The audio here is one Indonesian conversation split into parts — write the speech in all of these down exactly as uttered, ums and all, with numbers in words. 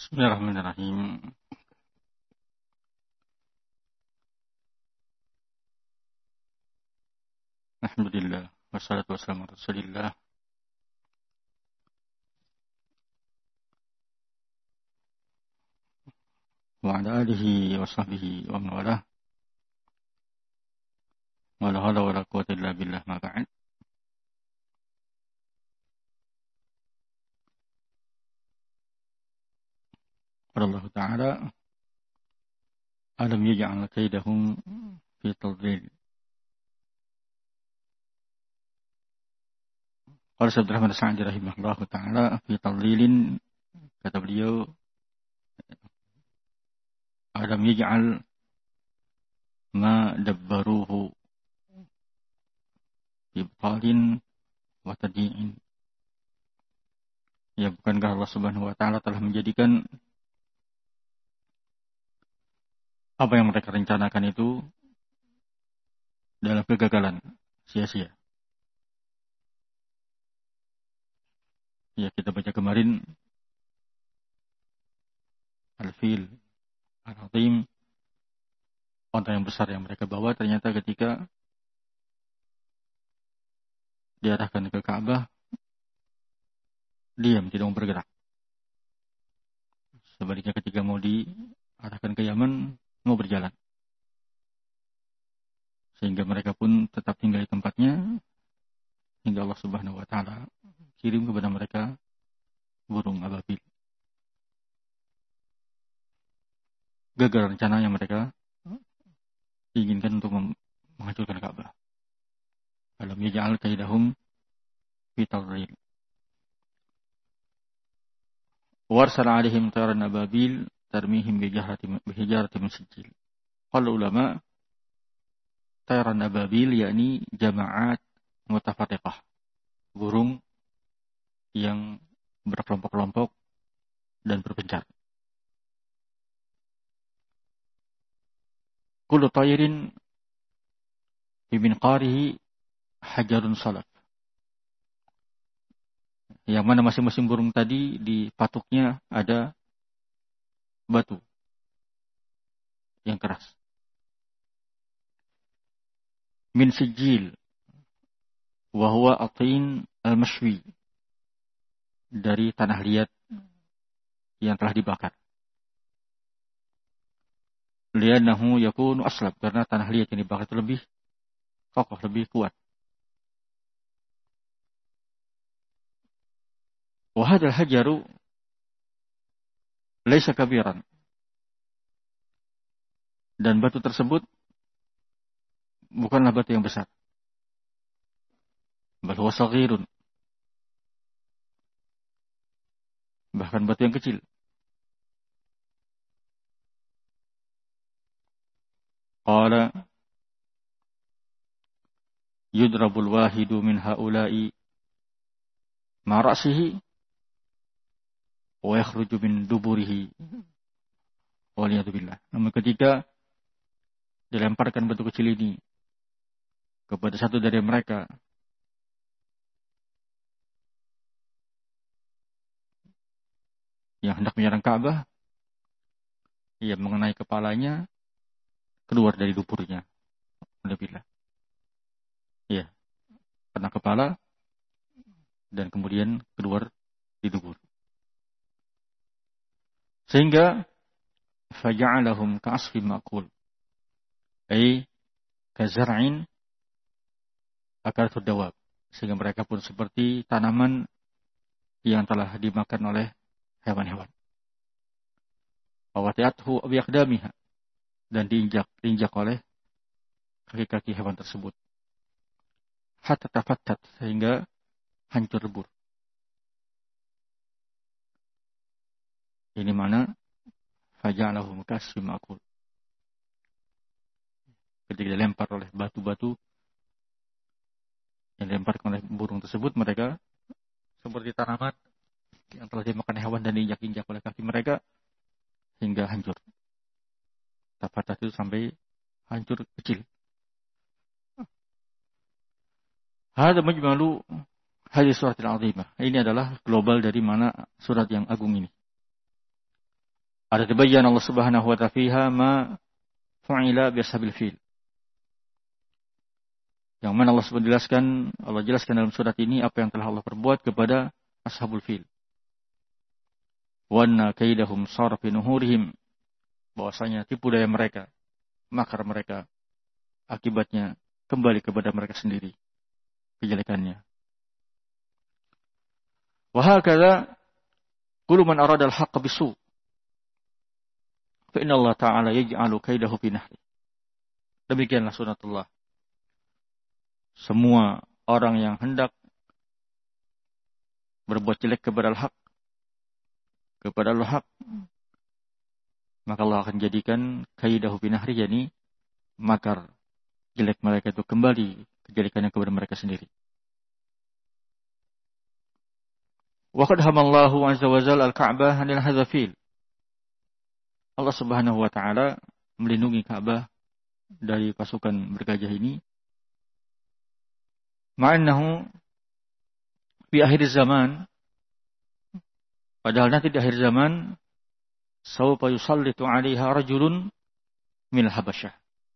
Bismillahirrahmanirrahim. Alhamdulillah. Wassalatu wassalamu ala Rasulillah. Wa ala alihi wa sahbihi wa man walah. Wa la hawla wa la quwwata illa billah ma ba'd. Qala Allah Ta'ala alam yaj'al kaidahum fi tadlil. Qala Syekh Abdurrahman As-Sa'di rahimahullahu ta'ala fi tadlilin, kata beliau, alam yaj'al ma dabbaruhu ibtalin wa tadi'in. Ya, bukankah Allah Subhanahu wa ta'ala telah menjadikan apa yang mereka rencanakan itu dalam kegagalan, sia-sia. Ya, kita baca kemarin Al-Fil Al-Azim, onta yang besar yang mereka bawa, ternyata ketika diarahkan ke Ka'bah, diam, tidak mau bergerak. Sebaliknya ketika mau diarahkan ke Yaman, mau berjalan. Sehingga mereka pun tetap tinggal di tempatnya, hingga Allah Subhanahu wa ta'ala kirim kepada mereka burung ababil. Gagal rencana yang mereka inginkan untuk menghancurkan Ka'bah. Alam yaj'al kaidahum fi tadlil. Warsala 'alaihim tayran ababil tarmihim bijaratin min sijil. Qala ulama, tayran ababil yakni jama'at mutafarriqah, burung yang berkelompok-kelompok dan berpencar. Kullu tayrin bi minqarihi hajarun salaf. Yang mana masing-masing burung tadi di patuknya ada batu yang keras. Min sijil wa huwa atin al-mashwi, dari tanah liat yang telah dibakar. Li'annahu yakunu aslab, karena tanah liat yang dibakar itu lebih kokoh, lebih kuat. Wa hadzal hajaru laisa kabiran, dan batu tersebut bukanlah batu yang besar. Bal huwa saghirun, bahkan batu yang kecil. Qala yudrabul wahidu min haula'i ma ra'sihi wa yakhruju min duburihi waliyadu billah. Namun ketika dilemparkan batu kecil ini kepada satu dari mereka, yang hendak menyerang Ka'bah, ia mengenai kepalanya, keluar dari duburnya. Alhamdulillah. Ya, kena kepala dan kemudian keluar di dubur. Sehingga faja'alahum ka'asfin ma'kul, ay kazar'in akalatud dawab, sehingga mereka pun seperti tanaman yang telah dimakan oleh hewan-hewan. Wawati'athu biaqdamiha, dan diinjak diinjak oleh kaki-kaki hewan tersebut. Hatta tafattat, sehingga hancur lebur. Ini mana faja'alahum ka'asfin ma'kul. Ketika dilempar oleh batu-batu yang dilemparkan oleh burung tersebut, mereka seperti tanaman yang telah dimakan hewan dan diinjak-injak oleh kaki mereka hingga hancur. Tafatat itu sampai hancur kecil. Hada majmalu hadis suratil azimah. Ini adalah global dari mana surat yang agung ini. Ada tabayyan Allah Subhanahu wa ta'ala fiha ma fa'ila bi ashabil fil. Yang mana Allah Subhanahu jelaskan, Allah jelaskan dalam surat ini apa yang telah Allah perbuat kepada ashabul fil. Wa anna kaidahum sar fi nuhurihim. Bahwasanya tipu daya mereka, makar mereka, akibatnya kembali kepada mereka sendiri kejelekannya. Wa hakadha kullu man arada al-haqq bisu. Fa inna Allah ta'ala yaj'alu kaidahu fi nahri. Demikianlah sunatullah. Semua orang yang hendak berbuat jelek kepada al-haq, kepada al-haq, maka Allah akan jadikan kaidahu fi nahri, yakni makar jelek mereka itu kembali kejelekannya kepada mereka sendiri. Wa qad hamallahu azza wa jalla al-Ka'bah 'anil hadzafil. Allah Subhanahu wa taala melindungi Ka'bah dari pasukan bergajah ini. Ma'annahu di akhir zaman, padahal nanti di akhir zaman sawfa yusallitu 'alaiha rajulun min Habasyah.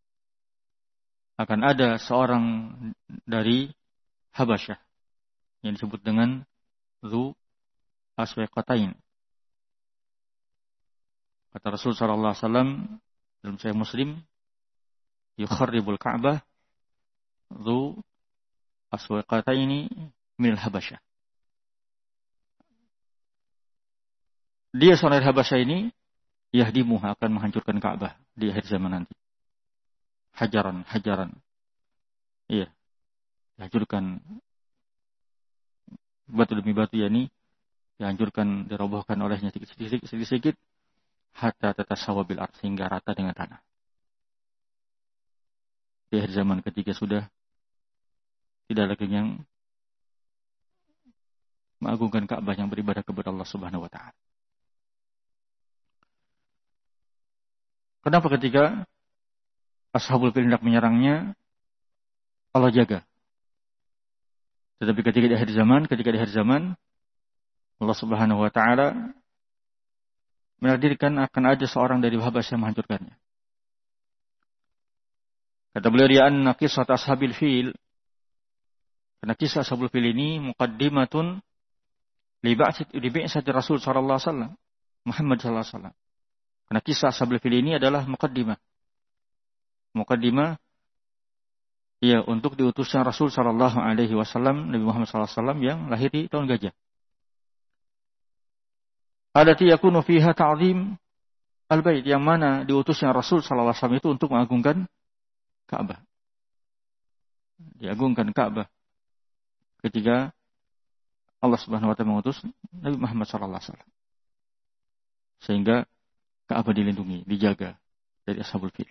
Akan ada seorang dari Habasyah yang disebut dengan Dzu Aswaqatain. Kata Rasul sallallahu alaihi wasallam dalam Sahih Muslim, yukharribul Ka'bah Dzu Aswaqataini min Habasyah. Dia seorang dari Habasyah ini yahdimu akan menghancurkan Ka'bah di akhir zaman nanti. Hajaran, hajaran. Iya. Dihancurkan batu demi batu, yakni dihancurkan, dirobohkan olehnya sedikit-sedikit sedikit hatta tatasawa bil ardh, sehingga rata dengan tanah. Di akhir zaman ketika sudah tidak lagi yang mengagungkan Ka'bah, yang beribadah kepada Allah Subhanahu wa taala. Kenapa ketika ashabul fil hendak menyerangnya, Allah jaga. Tetapi ketika di akhir zaman, ketika di akhir zaman, Allah Subhanahu wa taala menakdirkan akan ada seorang dari Habasyah yang menghancurkannya. Kata beliau, ya anna qissat ashabil fil, karena kisah ashabul fil ini muqaddimatun li bi'sati Rasul sallallahu alaihi wasallam, Muhammad sallallahu alaihi wasallam. Karena kisah ashabul fil ini adalah muqaddimah. Muqaddimah ya untuk diutusnya Rasul sallallahu alaihi wasallam, Nabi Muhammad sallallahu alaihi wasallam yang lahir di tahun gajah. Allati yakunu fiha ta'zim al-bait, yang mana diutusnya Rasul sallallahu alaihi wasallam itu untuk mengagungkan Ka'bah. Diagungkan Ka'bah ketika Allah Subhanahu wa taala mengutus Nabi Muhammad sallallahu alaihi wasallam. Sehingga Ka'bah dilindungi, dijaga dari ashabul fil.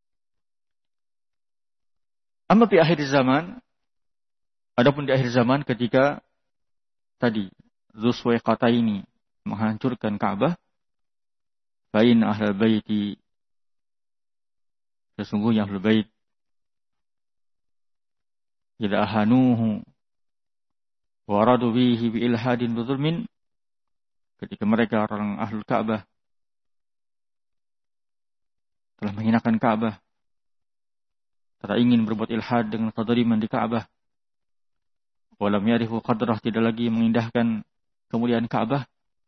Amma di akhir zaman, adapun di akhir zaman ketika tadi Dzu Aswaqataini menghancurkan Ka'bah, fa in ahlul baiti, sesungguhnya ahlul bait idza ahanuhu wa radu bihi bi ilhadin bi dzulmin, ketika mereka orang ahlul Ka'bah telah menghinakan Ka'bah, telah ingin berbuat ilhad dengan kezaliman di Ka'bah, walam yarifu qadrah, tidak lagi mengindahkan kemuliaan Ka'bah,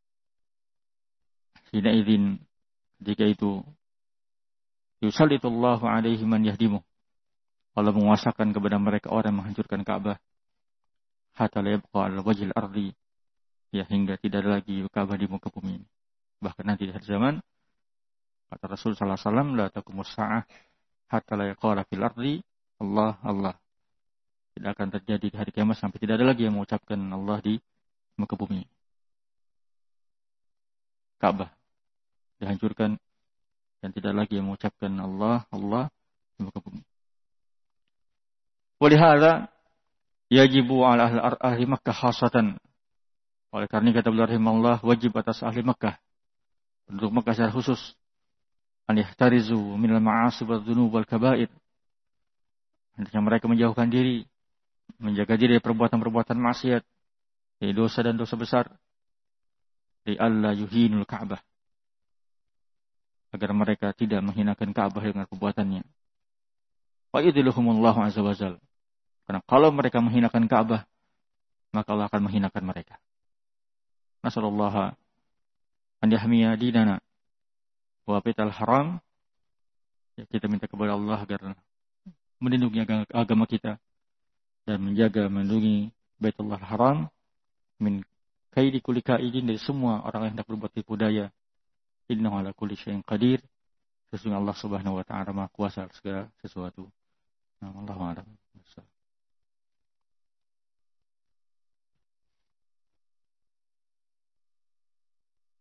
hina idzin, ketika itu yusallitullahu alaihi man yahdimu, Allah menguasakan kepada mereka orang yang menghancurkan Ka'bah, hatta la yabqa ala wajhil ardi, ya hingga tidak ada lagi Ka'bah di muka bumi ini. Bahkan nanti di akhir zaman, kata Rasul sallallahu alaihi wasallam, la taqumus sa'ah hatta la yaqala fil ardi Allah Allah. Tidak akan terjadi di hari kiamat sampai tidak ada lagi yang mengucapkan Allah di muka bumi. Ka'bah dihancurkan dan tidak lagi yang mengucapkan Allah Allah di muka bumi. Walihada yajibu ala ahli Makkah khasatan. Oleh karena kata beliau rahimahullah, wajib atas ahli Makkah, penduduk Makkah secara khusus, an yahtarizu minal ma'asi wal dzunub wal kaba'ir, hendaknya mereka menjauhkan diri, menjaga diri dari perbuatan-perbuatan maksiat, dari dosa dan dosa besar, di alla yuhinul Ka'bah, agar mereka tidak menghinakan Ka'bah dengan perbuatannya. Wa yudhilluhumullahu azza wa jalla. Karena kalau mereka menghinakan Ka'bah, maka Allah akan menghinakan mereka. Nasallallahu an yahmiya dinana wa baital haram. Ya, kita minta kepada Allah agar melindungi agama kita dan menjaga, melindungi Baitullah Haram min kaidi kulli kaidin, dari semua orang yang hendak berbuat tipu daya. Innahu ala kulli syai'in qadir. Sesungguhnya Allah Subhanahu wa taala Maha Kuasa segala sesuatu. Nah, Allahu a'lam.